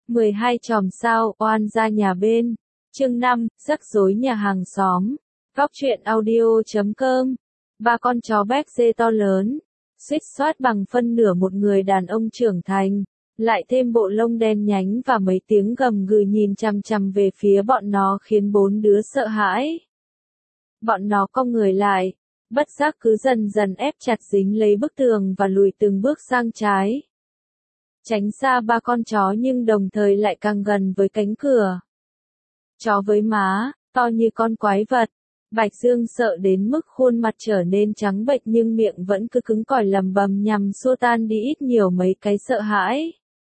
12 chòm sao, oan gia nhà bên. Chương 5, rắc rối nhà hàng xóm. Góc truyện audio.com. Ba con chó Berger to lớn, suýt soát bằng phân nửa một người đàn ông trưởng thành, lại thêm bộ lông đen nhánh và mấy tiếng gầm gừ nhìn chằm chằm về phía bọn nó khiến bốn đứa sợ hãi. Bọn nó cong người lại, bất giác cứ dần dần ép chặt dính lấy bức tường và lùi từng bước sang trái. Tránh xa ba con chó nhưng đồng thời lại càng gần với cánh cửa. Chó với má, to như con quái vật. Bạch Dương sợ đến mức khuôn mặt trở nên trắng bệch nhưng miệng vẫn cứ cứng cỏi lầm bầm nhằm xua tan đi ít nhiều mấy cái sợ hãi.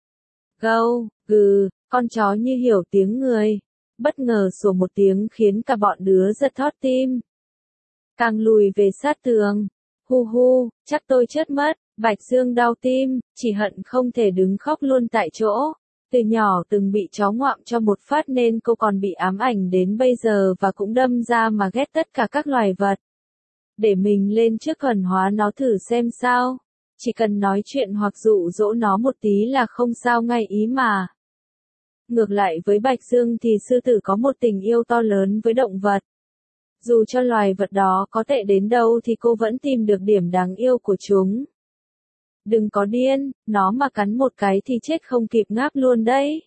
Gâu, gừ, con chó như hiểu tiếng người. Bất ngờ sủa một tiếng khiến cả bọn đứa giật thót tim. Càng lùi về sát tường. Hu hu, chắc tôi chết mất. Bạch Dương đau tim, chỉ hận không thể đứng khóc luôn tại chỗ. Từ nhỏ từng bị chó ngoạm cho một phát nên cô còn bị ám ảnh đến bây giờ và cũng đâm ra mà ghét tất cả các loài vật. Để mình lên trước thuần hóa nó thử xem sao. Chỉ cần nói chuyện hoặc dụ dỗ nó một tí là không sao ngay ý mà. Ngược lại với Bạch Dương thì sư tử có một tình yêu to lớn với động vật. Dù cho loài vật đó có tệ đến đâu thì cô vẫn tìm được điểm đáng yêu của chúng. Đừng có điên, nó mà cắn một cái thì chết không kịp ngáp luôn đấy.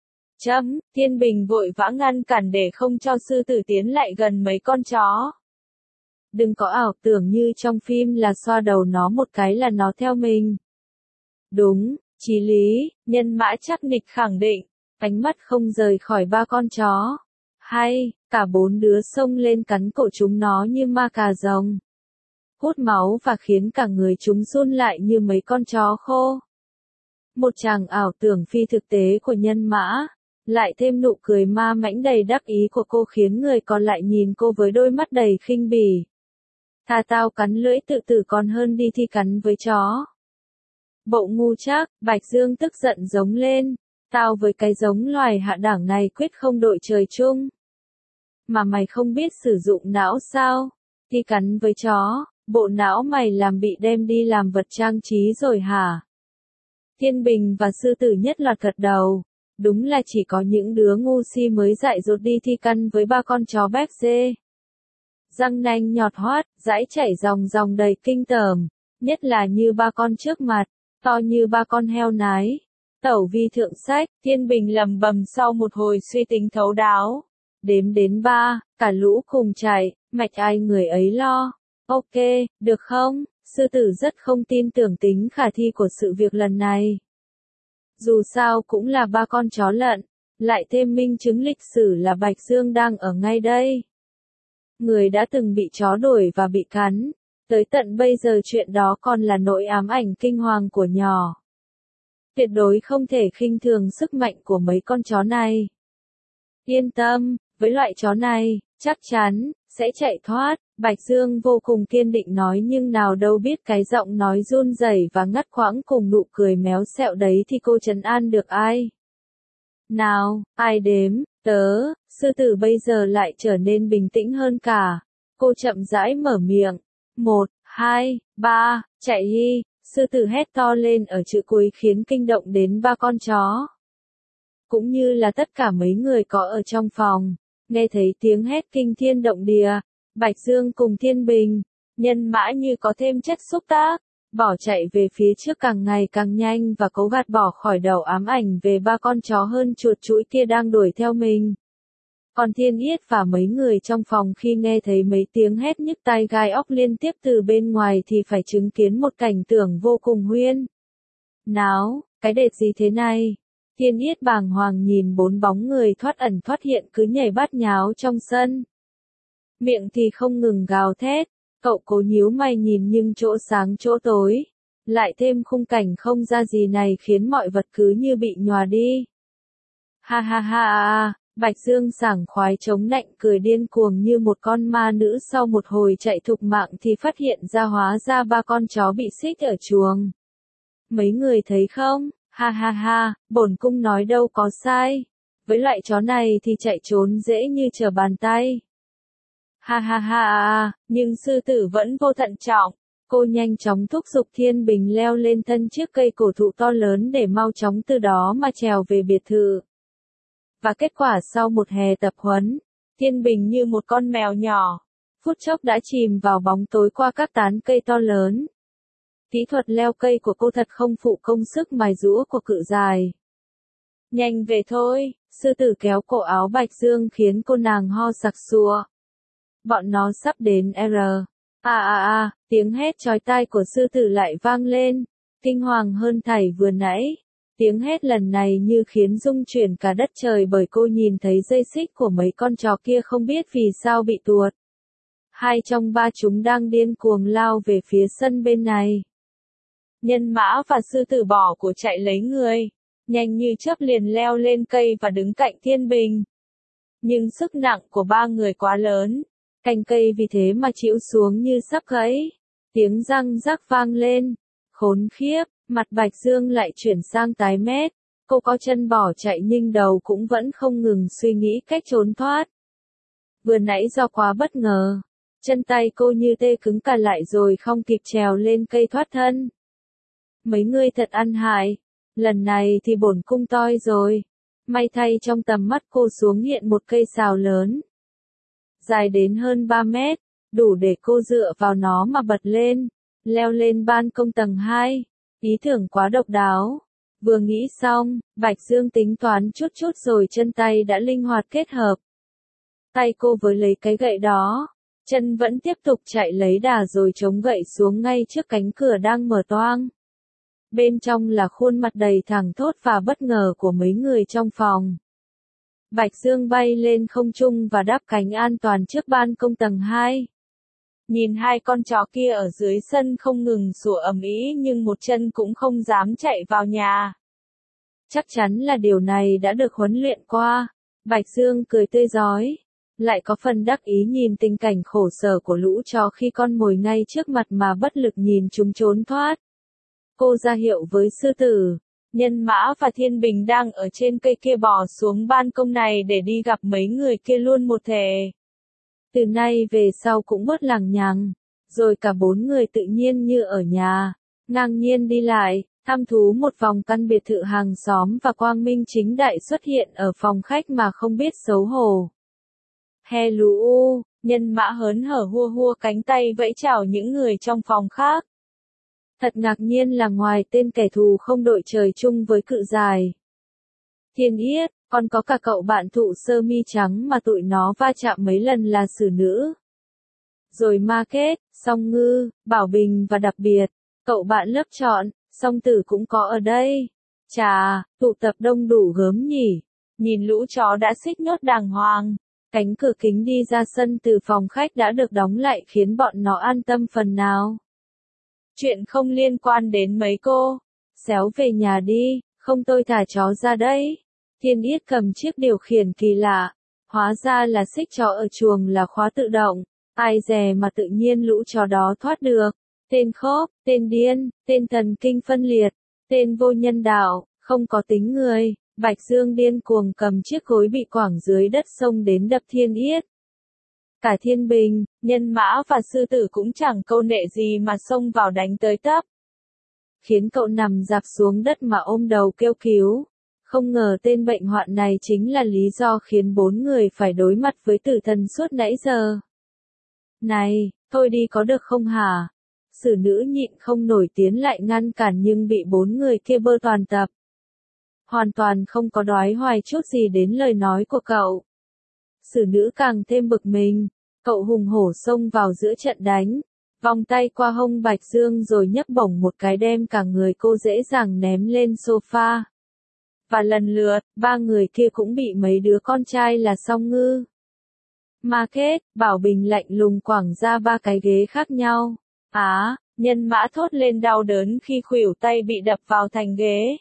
Thiên Bình vội vã ngăn cản để không cho sư tử tiến lại gần mấy con chó. Đừng có ảo tưởng như trong phim là xoa đầu nó một cái là nó theo mình. Đúng, chí lý, Nhân Mã chắc nịch khẳng định, ánh mắt không rời khỏi ba con chó. Hay, cả bốn đứa xông lên cắn cổ chúng nó như ma cà rồng. Hút máu và khiến cả người chúng run lại như mấy con chó khô. Một tràng ảo tưởng phi thực tế của Nhân Mã, lại thêm nụ cười ma mãnh đầy đắc ý của cô khiến người còn lại nhìn cô với đôi mắt đầy khinh bỉ. Thà tao cắn lưỡi tự tử còn hơn đi thi cắn với chó. Bộ ngu chắc, Bạch Dương tức giận giống lên, tao với cái giống loài hạ đẳng này quyết không đội trời chung. Mà mày không biết sử dụng não sao? Thi cắn với chó. Bộ não mày làm bị đem đi làm vật trang trí rồi hả? Thiên Bình và sư tử nhất loạt gật đầu. Đúng là chỉ có những đứa ngu si mới dại dột đi thi căn với ba con chó Berger. Răng nanh nhọt hoắt, dãi chảy ròng ròng đầy kinh tởm, nhất là như ba con trước mặt, to như ba con heo nái. Tẩu vi thượng sách, Thiên Bình lầm bầm sau một hồi suy tính thấu đáo. Đếm đến 3, cả lũ cùng chạy, mạch ai người ấy lo. Ok, được không? Sư tử rất không tin tưởng tính khả thi của sự việc lần này. Dù sao cũng là ba con chó lận, lại thêm minh chứng lịch sử là Bạch Dương đang ở ngay đây. Người đã từng bị chó đuổi và bị cắn, tới tận bây giờ chuyện đó còn là nỗi ám ảnh kinh hoàng của nhỏ. Tuyệt đối không thể khinh thường sức mạnh của mấy con chó này. Yên tâm, với loại chó này, chắc chắn sẽ chạy thoát, Bạch Dương vô cùng kiên định nói nhưng nào đâu biết cái giọng nói run rẩy và ngắt quãng cùng nụ cười méo xẹo đấy thì cô trấn an được ai. Nào, ai đếm, tớ, sư tử bây giờ lại trở nên bình tĩnh hơn cả. Cô chậm rãi mở miệng. 1, 2, 3, chạy đi, sư tử hét to lên ở chữ cuối khiến kinh động đến ba con chó. Cũng như là tất cả mấy người có ở trong phòng. Nghe thấy tiếng hét kinh thiên động địa, Bạch Dương cùng Thiên Bình, Nhân Mã như có thêm chất xúc tác, bỏ chạy về phía trước càng ngày càng nhanh và cố gạt bỏ khỏi đầu ám ảnh về ba con chó hơn chuột chũi kia đang đuổi theo mình. Còn Thiên Yết và mấy người trong phòng khi nghe thấy mấy tiếng hét nhức tai gai óc liên tiếp từ bên ngoài thì phải chứng kiến một cảnh tượng vô cùng huyên. Náo, cái đệt gì thế này? Thiên Yết bàng hoàng nhìn bốn bóng người thoát ẩn thoát hiện cứ nhảy bát nháo trong sân. Miệng thì không ngừng gào thét, cậu cố nhíu mày nhìn nhưng chỗ sáng chỗ tối. Lại thêm khung cảnh không ra gì này khiến mọi vật cứ như bị nhòa đi. Ha ha ha, Bạch Dương sảng khoái chống nạnh cười điên cuồng như một con ma nữ sau một hồi chạy thục mạng thì phát hiện ra hóa ra ba con chó bị xích ở chuồng. Mấy người thấy không? Ha ha ha, bổn cung nói đâu có sai. Với loại chó này thì chạy trốn dễ như trở bàn tay. Ha ha ha, nhưng sư tử vẫn vô thận trọng. Cô nhanh chóng thúc giục Thiên Bình leo lên thân chiếc cây cổ thụ to lớn để mau chóng từ đó mà trèo về biệt thự. Và kết quả sau một hè tập huấn, Thiên Bình như một con mèo nhỏ, phút chốc đã chìm vào bóng tối qua các tán cây to lớn. Kỹ thuật leo cây của cô thật không phụ công sức mài giũa của cự dài. Nhanh về thôi, sư tử kéo cổ áo Bạch Dương khiến cô nàng ho sặc sụa. Bọn nó sắp đến R. Tiếng hét chói tai của sư tử lại vang lên, kinh hoàng hơn thảy vừa nãy. Tiếng hét lần này như khiến rung chuyển cả đất trời bởi cô nhìn thấy dây xích của mấy con chó kia không biết vì sao bị tuột. Hai trong ba chúng đang điên cuồng lao về phía sân bên này. Nhân mã và sư tử bỏ của chạy lấy người, nhanh như chớp liền leo lên cây và đứng cạnh Thiên Bình. Nhưng sức nặng của ba người quá lớn, cành cây vì thế mà chĩu xuống như sắp gãy. Tiếng răng rắc vang lên, khốn khiếp, mặt Bạch Dương lại chuyển sang tái mét. Cô có chân bỏ chạy nhưng đầu cũng vẫn không ngừng suy nghĩ cách trốn thoát. Vừa nãy do quá bất ngờ, chân tay cô như tê cứng cả lại rồi không kịp trèo lên cây thoát thân. Mấy người thật ăn hại, lần này thì bổn cung toi rồi. May thay trong tầm mắt cô xuống hiện một cây sào lớn, dài đến hơn 3 mét, đủ để cô dựa vào nó mà bật lên, leo lên ban công tầng 2. Ý tưởng quá độc đáo. Vừa nghĩ xong, Bạch Dương tính toán chút chút rồi chân tay đã linh hoạt kết hợp. Tay cô với lấy cái gậy đó, chân vẫn tiếp tục chạy lấy đà rồi chống gậy xuống ngay trước cánh cửa đang mở toang. Bên trong là khuôn mặt đầy thẳng thốt và bất ngờ của mấy người trong phòng. Bạch Dương bay lên không trung và đáp cánh an toàn trước ban công tầng 2. Nhìn hai con chó kia ở dưới sân không ngừng sủa ầm ĩ nhưng một chân cũng không dám chạy vào nhà. Chắc chắn là điều này đã được huấn luyện qua. Bạch Dương cười tươi rói, lại có phần đắc ý nhìn tình cảnh khổ sở của lũ chó khi con mồi ngay trước mặt mà bất lực nhìn chúng trốn thoát. Cô ra hiệu với sư tử, Nhân Mã và Thiên Bình đang ở trên cây kia bò xuống ban công này để đi gặp mấy người kia luôn một thể. Từ nay về sau cũng bớt lằng nhằng, rồi cả bốn người tự nhiên như ở nhà, ngang nhiên đi lại, thăm thú một vòng căn biệt thự hàng xóm và quang minh chính đại xuất hiện ở phòng khách mà không biết xấu hổ. He lũ, Nhân Mã hớn hở hua hua cánh tay vẫy chào những người trong phòng khác. Thật ngạc nhiên là ngoài tên kẻ thù không đội trời chung với cự dài Thiên Yết, còn có cả cậu bạn thụ sơ mi trắng mà tụi nó va chạm mấy lần là xử nữ. Rồi Ma Kết, Song Ngư, Bảo Bình và đặc biệt, cậu bạn lớp chọn, Song Tử cũng có ở đây. Chà, tụ tập đông đủ gớm nhỉ. Nhìn lũ chó đã xích nhốt đàng hoàng. Cánh cửa kính đi ra sân từ phòng khách đã được đóng lại khiến bọn nó an tâm phần nào. Chuyện không liên quan đến mấy cô. Xéo về nhà đi, không tôi thả chó ra đấy. Thiên Yết cầm chiếc điều khiển kỳ lạ. Hóa ra là xích chó ở chuồng là khóa tự động. Ai dè mà tự nhiên lũ chó đó thoát được. Tên khốp, tên điên, tên thần kinh phân liệt, tên vô nhân đạo, không có tính người. Bạch Dương điên cuồng cầm chiếc gối bị quẳng dưới đất xông đến đập Thiên Yết. Cả Thiên Bình, Nhân Mã và sư tử cũng chẳng câu nệ gì mà xông vào đánh tới tấp. Khiến cậu nằm dạp xuống đất mà ôm đầu kêu cứu. Không ngờ tên bệnh hoạn này chính là lý do khiến bốn người phải đối mặt với tử thần suốt nãy giờ. Này, thôi đi có được không hả? Xử nữ nhịn không nổi tiến lại ngăn cản nhưng bị bốn người kia bơ toàn tập. Hoàn toàn không có đoái hoài chút gì đến lời nói của cậu. Xử nữ càng thêm bực mình, cậu hùng hổ xông vào giữa trận đánh, vòng tay qua hông Bạch Dương rồi nhấc bổng một cái đem cả người cô dễ dàng ném lên sofa. Và lần lượt, ba người kia cũng bị mấy đứa con trai là Song Ngư, Ma Kết, Bảo Bình lạnh lùng quẳng ra ba cái ghế khác nhau. Nhân Mã thốt lên đau đớn khi khuỷu tay bị đập vào thành ghế.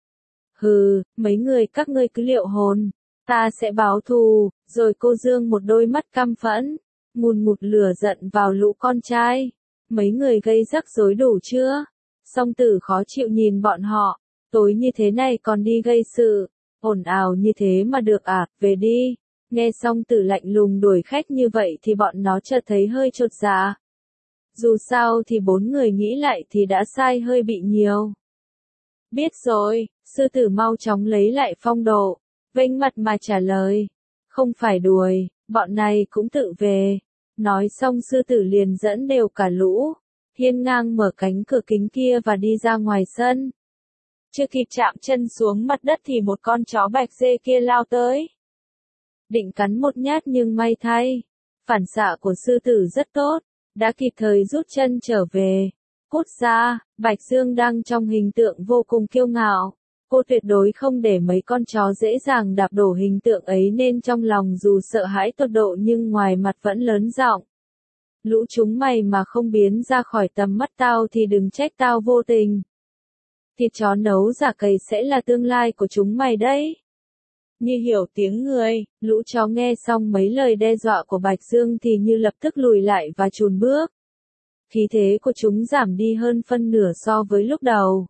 Hừ, mấy người các ngươi cứ liệu hồn, ta sẽ báo thù. Rồi cô dương một đôi mắt căm phẫn, ngùn ngụt lửa giận vào lũ con trai. Mấy người gây rắc rối đủ chưa? Song Tử khó chịu nhìn bọn họ, tối như thế này còn đi gây sự, ồn ào như thế mà được à, về đi. Nghe Song Tử lạnh lùng đuổi khách như vậy thì bọn nó chợt thấy hơi chột dạ. Dù sao thì 4 người nghĩ lại thì đã sai hơi bị nhiều. Biết rồi, sư tử mau chóng lấy lại phong độ, vênh mặt mà trả lời. Không phải đùi, bọn này cũng tự về. Nói xong sư tử liền dẫn đều cả lũ, hiên ngang mở cánh cửa kính kia và đi ra ngoài sân. Chưa kịp chạm chân xuống mặt đất thì một con chó bạch dê kia lao tới. Định cắn một nhát nhưng may thay, phản xạ của sư tử rất tốt, đã kịp thời rút chân trở về. Cút ra, Bạch Dương đang trong hình tượng vô cùng kiêu ngạo. Cô tuyệt đối không để mấy con chó dễ dàng đạp đổ hình tượng ấy nên trong lòng dù sợ hãi tột độ nhưng ngoài mặt vẫn lớn giọng. Lũ chúng mày mà không biến ra khỏi tầm mắt tao thì đừng trách tao vô tình. Thịt chó nấu giả cầy sẽ là tương lai của chúng mày đấy. Như hiểu tiếng người, lũ chó nghe xong mấy lời đe dọa của Bạch Dương thì như lập tức lùi lại và chùn bước. Khí thế của chúng giảm đi hơn phân nửa so với lúc đầu.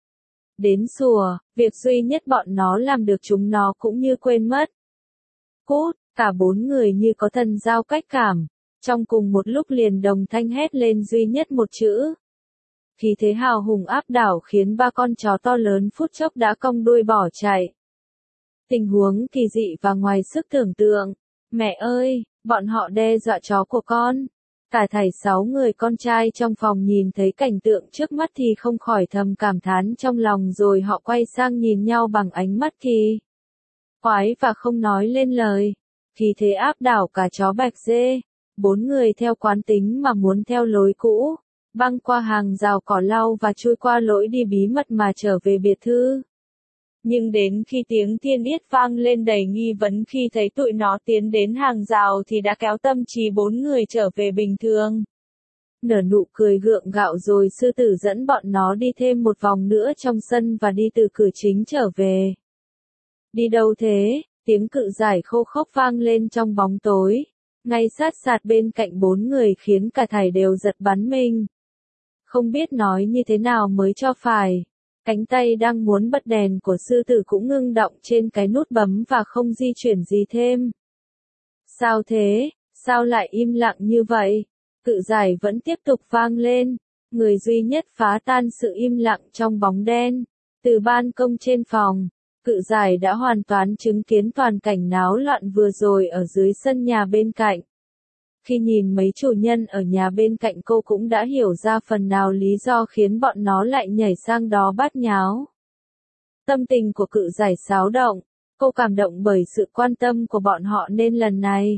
Đến sủa, việc duy nhất bọn nó làm được chúng nó cũng như quên mất. Cút, cả 4 người như có thần giao cách cảm, trong cùng một lúc liền đồng thanh hét lên duy nhất một chữ. Khí thế hào hùng áp đảo khiến 3 con chó to lớn phút chốc đã cong đuôi bỏ chạy. Tình huống kỳ dị và ngoài sức tưởng tượng. Mẹ ơi, bọn họ đe dọa chó của con. Cả thảy 6 người con trai trong phòng nhìn thấy cảnh tượng trước mắt thì không khỏi thầm cảm thán trong lòng rồi họ quay sang nhìn nhau bằng ánh mắt kỳ quái và không nói lên lời. Khí thế áp đảo cả chó bạch dê. 4 người theo quán tính mà muốn theo lối cũ, băng qua hàng rào cỏ lau và chui qua lối đi bí mật mà trở về biệt thự. Nhưng đến khi tiếng thiên yết vang lên đầy nghi vấn khi thấy tụi nó tiến đến hàng rào thì đã kéo tâm trí 4 người trở về bình thường. Nở nụ cười gượng gạo rồi sư tử dẫn bọn nó đi thêm một vòng nữa trong sân và đi từ cửa chính trở về. Đi đâu thế? Tiếng cự giải khô khốc vang lên trong bóng tối, ngay sát sạt bên cạnh 4 người khiến cả thảy đều giật bắn mình. Không biết nói như thế nào mới cho phải. Cánh tay đang muốn bật đèn của sư tử cũng ngưng động trên cái nút bấm và không di chuyển gì thêm. Sao thế? Sao lại im lặng như vậy? Cự giải vẫn tiếp tục vang lên. Người duy nhất phá tan sự im lặng trong bóng đen. Từ ban công trên phòng, cự giải đã hoàn toàn chứng kiến toàn cảnh náo loạn vừa rồi ở dưới sân nhà bên cạnh. Khi nhìn mấy chủ nhân ở nhà bên cạnh cô cũng đã hiểu ra phần nào lý do khiến bọn nó lại nhảy sang đó bát nháo. Tâm tình của cự giải xáo động, cô cảm động bởi sự quan tâm của bọn họ nên lần này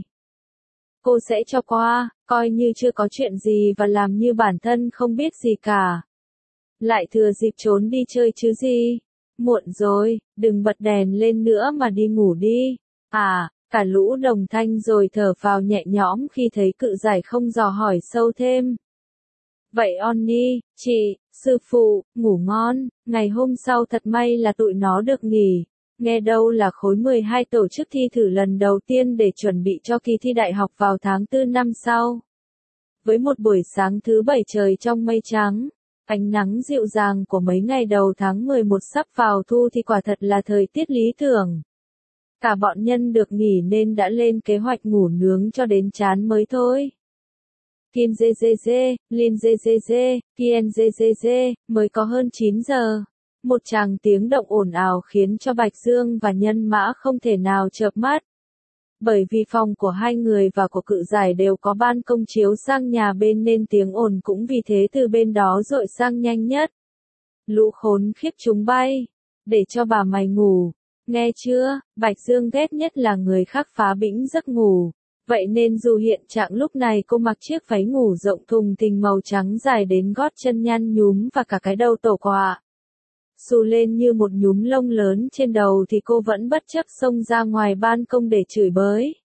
cô sẽ cho qua, coi như chưa có chuyện gì và làm như bản thân không biết gì cả. Lại thừa dịp trốn đi chơi chứ gì. Muộn rồi, đừng bật đèn lên nữa mà đi ngủ đi. À, cả lũ đồng thanh rồi thở phào nhẹ nhõm khi thấy cự giải không dò hỏi sâu thêm. Vậy Onni, chị, sư phụ, ngủ ngon. Ngày hôm sau thật may là tụi nó được nghỉ. Nghe đâu là khối 12 tổ chức thi thử lần đầu tiên để chuẩn bị cho kỳ thi đại học vào tháng 4 năm sau. Với một buổi sáng thứ 7 trời trong mây trắng, ánh nắng dịu dàng của mấy ngày đầu tháng 11 sắp vào thu thì quả thật là thời tiết lý tưởng. Cả bọn nhân được nghỉ nên đã lên kế hoạch ngủ nướng cho đến chán mới thôi. Kim dê dê dê, Lin dê dê dê, Kien dê dê dê, mới có hơn 9 giờ. Một tràng tiếng động ồn ào khiến cho Bạch Dương và Nhân Mã không thể nào chợp mắt. Bởi vì phòng của hai người và của cự giải đều có ban công chiếu sang nhà bên nên tiếng ồn cũng vì thế từ bên đó dội sang nhanh nhất. Lũ khốn khiếp chúng bay. Để cho bà mày ngủ. Nghe chưa, Bạch Dương ghét nhất là người khác phá bĩnh giấc ngủ. Vậy nên dù hiện trạng lúc này cô mặc chiếc váy ngủ rộng thùng thình màu trắng dài đến gót chân nhăn nhúm và cả cái đầu tổ quạ xù lên như một nhúm lông lớn trên đầu thì cô vẫn bất chấp xông ra ngoài ban công để chửi bới.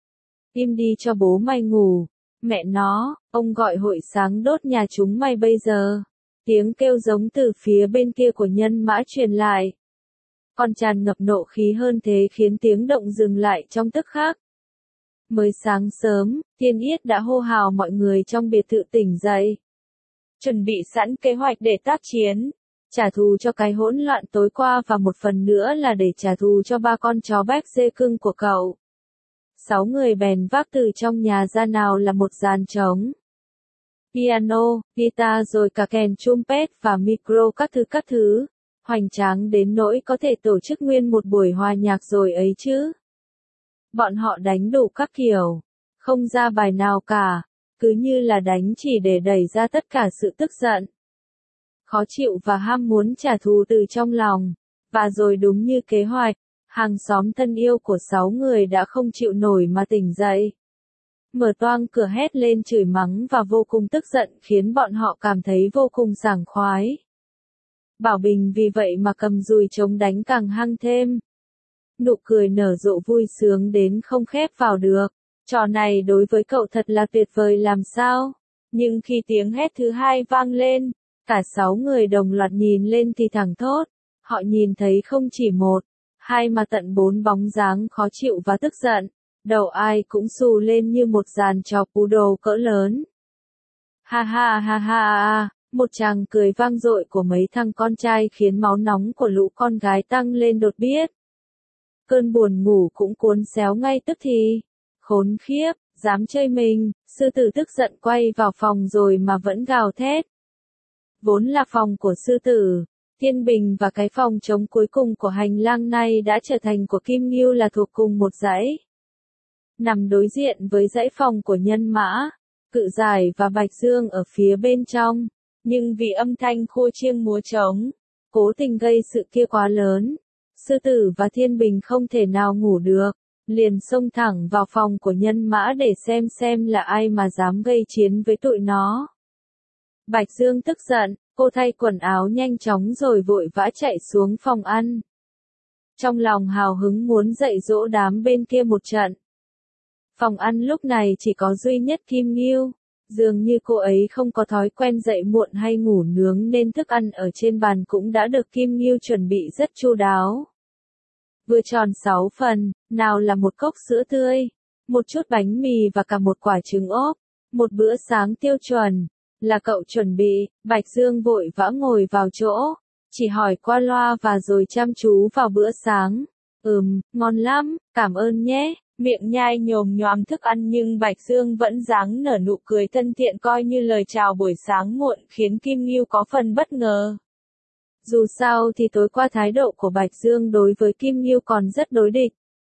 Im đi cho bố mày ngủ. Mẹ nó, ông gọi hội sáng đốt nhà chúng mày bây giờ. Tiếng kêu giống từ phía bên kia của Nhân Mã truyền lại. Còn tràn ngập nộ khí hơn thế khiến tiếng động dừng lại trong tức khắc. Mới sáng sớm, Thiên Yết đã hô hào mọi người trong biệt thự tỉnh dậy. Chuẩn bị sẵn kế hoạch để tác chiến. Trả thù cho cái hỗn loạn tối qua và một phần nữa là để trả thù cho 3 con chó béc dê cưng của cậu. 6 người bèn vác từ trong nhà ra nào là một dàn trống. piano, guitar rồi cả kèn trumpet và micro các thứ. Hoành tráng đến nỗi có thể tổ chức nguyên một buổi hòa nhạc rồi ấy chứ. Bọn họ đánh đủ các kiểu, không ra bài nào cả, cứ như là đánh chỉ để đẩy ra tất cả sự tức giận, khó chịu và ham muốn trả thù từ trong lòng. Và rồi đúng như kế hoạch, hàng xóm thân yêu của 6 người đã không chịu nổi mà tỉnh dậy. Mở toang cửa hét lên chửi mắng và vô cùng tức giận khiến bọn họ cảm thấy vô cùng sảng khoái. Bảo Bình vì vậy mà cầm dùi chống đánh càng hăng thêm. Nụ cười nở rộ vui sướng đến không khép vào được. Trò này đối với cậu thật là tuyệt vời làm sao. Nhưng khi tiếng hét thứ hai vang lên, cả 6 người đồng loạt nhìn lên thì thẳng thốt. Họ nhìn thấy không chỉ một, hai mà tận 4 bóng dáng khó chịu và tức giận. Đầu ai cũng xù lên như một dàn trò poodle cỡ lớn. Ha ha ha ha ha. Một tràng cười vang dội của mấy thằng con trai khiến máu nóng của lũ con gái tăng lên đột biết. Cơn buồn ngủ cũng cuốn xéo ngay tức thì. Khốn khiếp, dám chơi mình, sư tử tức giận quay vào phòng rồi mà vẫn gào thét. Vốn là phòng của sư tử, Thiên Bình và cái phòng trống cuối cùng của hành lang này đã trở thành của Kim Ngưu là thuộc cùng một dãy. Nằm đối diện với dãy phòng của Nhân Mã, Cự Giải và Bạch Dương ở phía bên trong. Nhưng vì âm thanh khua chiêng múa trống, cố tình gây sự kia quá lớn, sư tử và Thiên Bình không thể nào ngủ được, liền xông thẳng vào phòng của Nhân Mã để xem là ai mà dám gây chiến với tụi nó. Bạch Dương tức giận, cô thay quần áo nhanh chóng rồi vội vã chạy xuống phòng ăn. Trong lòng hào hứng muốn dạy dỗ đám bên kia một trận. Phòng ăn lúc này chỉ có duy nhất Kim Ngưu. Dường như cô ấy không có thói quen dậy muộn hay ngủ nướng nên thức ăn ở trên bàn cũng đã được Kim Ngưu chuẩn bị rất chu đáo. Vừa tròn 6 phần, nào là một cốc sữa tươi, một chút bánh mì và cả một quả trứng ốp, một bữa sáng tiêu chuẩn. Là cậu chuẩn bị, Bạch Dương vội vã ngồi vào chỗ, chỉ hỏi qua loa và rồi chăm chú vào bữa sáng. Ngon lắm, cảm ơn nhé. Miệng nhai nhồm nhoàm thức ăn nhưng Bạch Dương vẫn dáng nở nụ cười thân thiện coi như lời chào buổi sáng muộn khiến Kim Ngưu có phần bất ngờ. Dù sao thì tối qua thái độ của Bạch Dương đối với Kim Ngưu còn rất đối địch.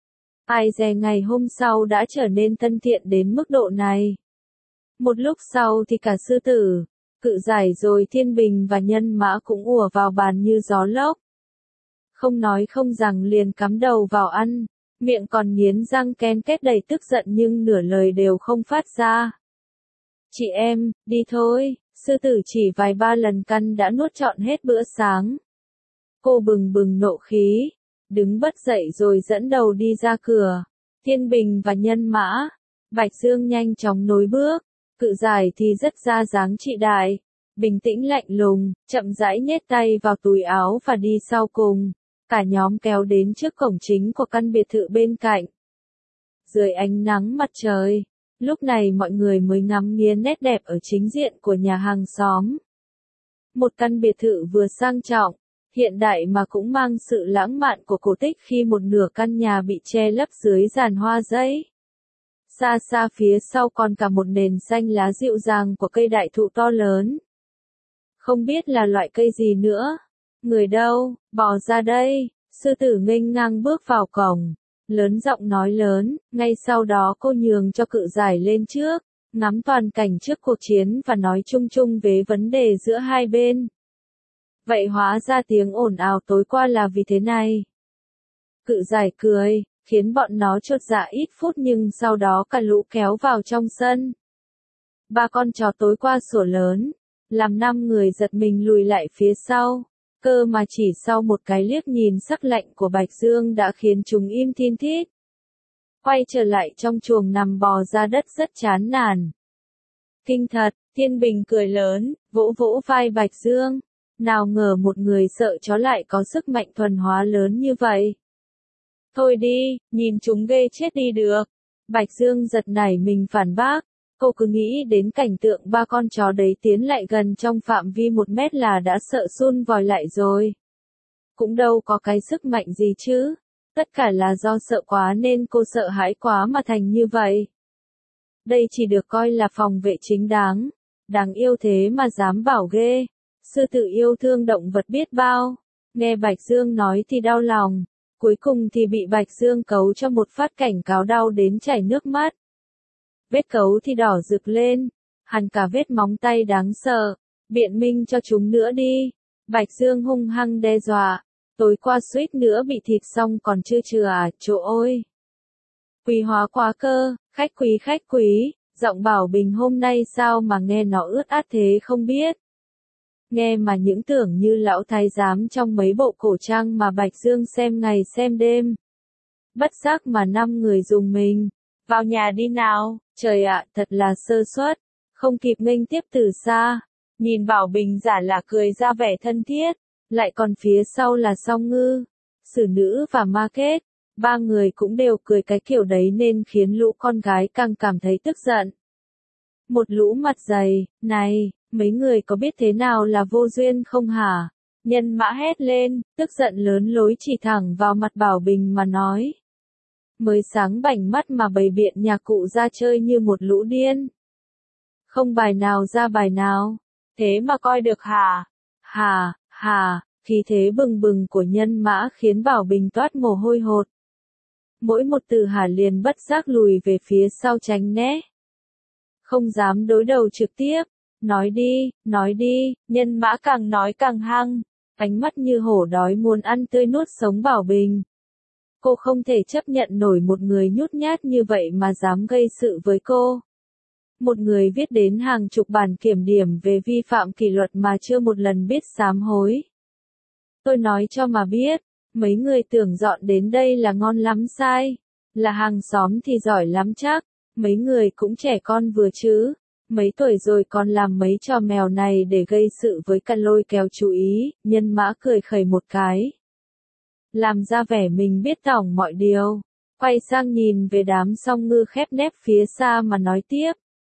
Ai dè ngày hôm sau đã trở nên thân thiện đến mức độ này. Một lúc sau thì cả sư tử, Cự Giải rồi Thiên Bình và Nhân Mã cũng ùa vào bàn như gió lốc. Không nói không rằng liền cắm đầu vào ăn. Miệng còn nghiến răng ken két đầy tức giận nhưng nửa lời đều không phát ra. Chị em, đi thôi, sư tử chỉ vài ba lần căn đã nuốt trọn hết bữa sáng. Cô bừng bừng nộ khí, đứng bật dậy rồi dẫn đầu đi ra cửa. Thiên Bình và Nhân Mã, Bạch Dương nhanh chóng nối bước, Cự Giải thì rất ra dáng trị đại, bình tĩnh lạnh lùng, chậm rãi nhét tay vào túi áo và đi sau cùng. Cả nhóm kéo đến trước cổng chính của căn biệt thự bên cạnh. Dưới ánh nắng mặt trời, lúc này mọi người mới ngắm nghía nét đẹp ở chính diện của nhà hàng xóm. Một căn biệt thự vừa sang trọng, hiện đại mà cũng mang sự lãng mạn của cổ tích khi một nửa căn nhà bị che lấp dưới giàn hoa giấy. Xa xa phía sau còn cả một nền xanh lá dịu dàng của cây đại thụ to lớn. Không biết là loại cây gì nữa. Người đâu, bò ra đây, sư tử nghênh ngang bước vào cổng, lớn giọng nói lớn, ngay sau đó cô nhường cho Cự Giải lên trước, ngắm toàn cảnh trước cuộc chiến và nói chung chung về vấn đề giữa hai bên. Vậy hóa ra tiếng ồn ào tối qua là vì thế này. Cự Giải cười, khiến bọn nó chột dạ ít phút nhưng sau đó cả lũ kéo vào trong sân. Ba con chó tối qua sủa lớn, làm 5 người giật mình lùi lại phía sau. Cơ mà chỉ sau một cái liếc nhìn sắc lạnh của Bạch Dương đã khiến chúng im thin thít. Quay trở lại trong chuồng nằm bò ra đất rất chán nản. Kinh thật, Thiên Bình cười lớn, vỗ vỗ vai Bạch Dương. Nào ngờ một người sợ chó lại có sức mạnh thuần hóa lớn như vậy. Thôi đi, nhìn chúng ghê chết đi được. Bạch Dương giật nảy mình phản bác. Cô cứ nghĩ đến cảnh tượng ba con chó đấy tiến lại gần trong phạm vi 1 mét là đã sợ run vòi lại rồi. Cũng đâu có cái sức mạnh gì chứ. Tất cả là do sợ quá nên cô sợ hãi quá mà thành như vậy. Đây chỉ được coi là phòng vệ chính đáng. Đáng yêu thế mà dám bảo ghê. Sư tử yêu thương động vật biết bao. Nghe Bạch Dương nói thì đau lòng. Cuối cùng thì bị Bạch Dương cấu cho một phát cảnh cáo đau đến chảy nước mắt. Vết cấu thì đỏ rực lên. Hằn cả vết móng tay đáng sợ. Biện minh cho chúng nữa đi. Bạch Dương hung hăng đe dọa. Tối qua suýt nữa bị thịt xong còn chưa chừa à, chỗ ôi. Quý hóa quá cơ, khách quý, giọng Bảo Bình hôm nay sao mà nghe nó ướt át thế không biết. Nghe mà những tưởng như lão thái giám trong mấy bộ cổ trang mà Bạch Dương xem ngày xem đêm. Bất giác mà 5 người dùng mình. Vào nhà đi nào, trời ạ, thật là sơ suất, không kịp nghênh tiếp từ xa. Nhìn Bảo Bình giả là cười ra vẻ thân thiết, lại còn phía sau là Song Ngư, Sử Nữ và Ma Kết. 3 người cũng đều cười cái kiểu đấy nên khiến lũ con gái càng cảm thấy tức giận. Một lũ mặt dày, này, mấy người có biết thế nào là vô duyên không hả? Nhân Mã hét lên, tức giận lớn lối chỉ thẳng vào mặt Bảo Bình mà nói. Mới sáng bảnh mắt mà bày biện nhà cụ ra chơi như một lũ điên. Không bài nào ra bài nào, thế mà coi được hả? Hả, khí thế bừng bừng của Nhân Mã khiến Bảo Bình toát mồ hôi hột. Mỗi một từ hả liền bất giác lùi về phía sau tránh né. Không dám đối đầu trực tiếp. Nói đi, Nhân Mã càng nói càng hăng, ánh mắt như hổ đói muốn ăn tươi nuốt sống Bảo Bình. Cô không thể chấp nhận nổi một người nhút nhát như vậy mà dám gây sự với cô. Một người viết đến hàng chục bản kiểm điểm về vi phạm kỷ luật mà chưa một lần biết sám hối. Tôi nói cho mà biết, mấy người tưởng dọn đến đây là ngon lắm sai, là hàng xóm thì giỏi lắm chắc, mấy người cũng trẻ con vừa chứ, mấy tuổi rồi còn làm mấy trò mèo này để gây sự với cả lôi kéo chú ý. Nhân Mã cười khẩy một cái. Làm ra vẻ mình biết tỏng mọi điều, quay sang nhìn về đám Song Ngư khép nép phía xa mà nói tiếp.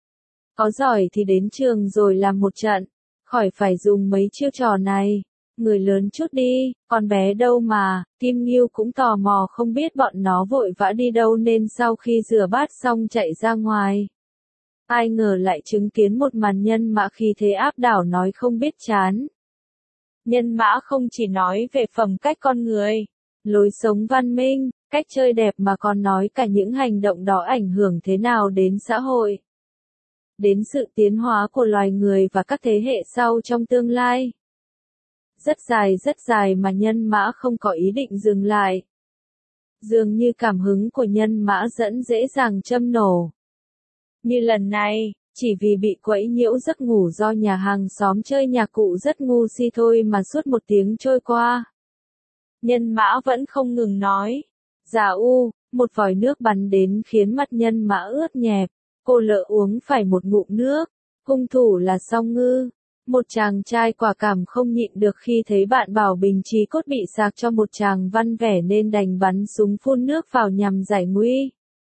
Có giỏi thì đến trường rồi làm một trận, khỏi phải dùng mấy chiêu trò này. Người lớn chút đi, con bé đâu mà. Kim Ngưu cũng tò mò không biết bọn nó vội vã đi đâu nên sau khi rửa bát xong chạy ra ngoài. Ai ngờ lại chứng kiến một màn Nhân Mã khí thế áp đảo nói không biết chán. Nhân Mã không chỉ nói về phẩm cách con người, lối sống văn minh, cách chơi đẹp mà còn nói cả những hành động đó ảnh hưởng thế nào đến xã hội. Đến sự tiến hóa của loài người và các thế hệ sau trong tương lai. Rất dài mà Nhân Mã không có ý định dừng lại. Dường như cảm hứng của Nhân Mã dẫn dễ dàng châm nổ. Như lần này, chỉ vì bị quấy nhiễu giấc ngủ do nhà hàng xóm chơi nhạc cụ rất ngu si thôi mà suốt 1 tiếng trôi qua. Nhân Mã vẫn không ngừng nói. Một vòi nước bắn đến khiến mặt Nhân Mã ướt nhẹp. Cô lỡ uống phải một ngụm nước. Hung thủ là Song Ngư. Một chàng trai quả cảm không nhịn được khi thấy bạn Bảo Bình chí cốt bị sạc cho một chàng văn vẻ nên đành bắn súng phun nước vào nhằm giải nguy.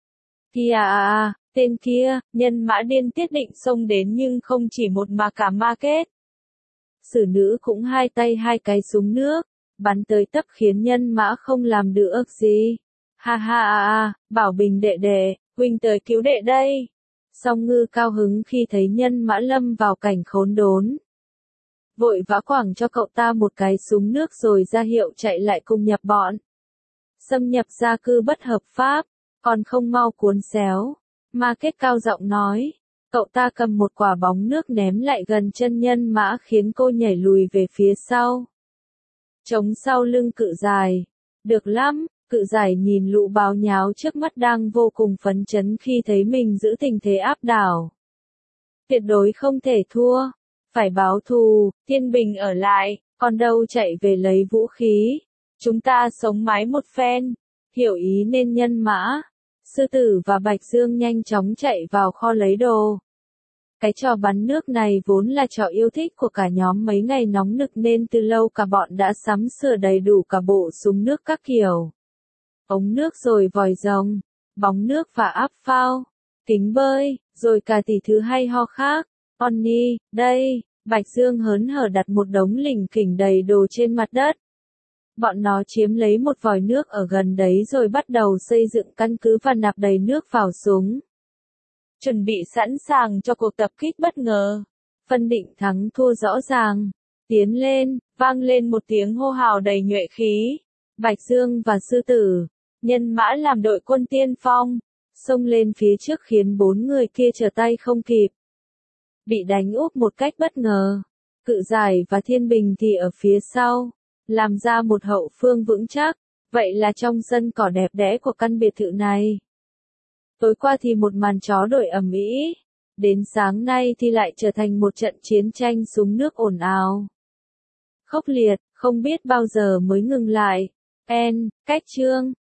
Tên kia, Nhân Mã điên tiết định xông đến nhưng không chỉ một mà cả Ma Kết. Sử Nữ cũng hai tay hai cái súng nước, bắn tới tấp khiến Nhân Mã không làm được gì. Bảo Bình đệ, huynh tới cứu đệ đây. Song Ngư cao hứng khi thấy Nhân Mã lâm vào cảnh khốn đốn. Vội vã quẳng cho cậu ta một cái súng nước rồi ra hiệu chạy lại cùng nhập bọn. Xâm nhập gia cư bất hợp pháp, còn không mau cuốn xéo. Ma Kết cao giọng nói. Cậu ta cầm một quả bóng nước ném lại gần chân Nhân Mã khiến cô nhảy lùi về phía sau. Chống sau lưng Cự Giải. Được lắm, Cự Giải nhìn lũ báo nháo trước mắt đang vô cùng phấn chấn khi thấy mình giữ tình thế áp đảo. Tuyệt đối không thể thua. Phải báo thù, Thiên Bình ở lại, còn đâu chạy về lấy vũ khí. Chúng ta sống mái một phen. Hiểu ý nên Nhân Mã, Sư Tử và Bạch Dương nhanh chóng chạy vào kho lấy đồ. Cái trò bắn nước này vốn là trò yêu thích của cả nhóm mấy ngày nóng nực nên từ lâu cả bọn đã sắm sửa đầy đủ cả bộ súng nước các kiểu. Ống nước rồi vòi rồng, bóng nước và áp phao, kính bơi, rồi cả tỷ thứ hay ho khác. Onni, đây, Bạch Dương hớn hở đặt một đống lỉnh kỉnh đầy đồ trên mặt đất. Bọn nó chiếm lấy một vòi nước ở gần đấy rồi bắt đầu xây dựng căn cứ và nạp đầy nước vào súng. Chuẩn bị sẵn sàng cho cuộc tập kích bất ngờ. phân định thắng thua rõ ràng. Tiến lên, vang lên một tiếng hô hào đầy nhuệ khí. Bạch Dương và Sư Tử, nhân mã làm đội quân tiên phong, xông lên phía trước khiến 4 người kia trở tay không kịp. Bị đánh úp một cách bất ngờ. Cự Giải và Thiên Bình thì ở phía sau, làm ra một hậu phương vững chắc. Vậy là trong sân cỏ đẹp đẽ của căn biệt thự này. Tối qua thì một màn chó đổi ầm ĩ, đến sáng nay thì lại trở thành một trận chiến tranh súng nước ồn ào. Khốc liệt, không biết bao giờ mới ngừng lại. Cách chương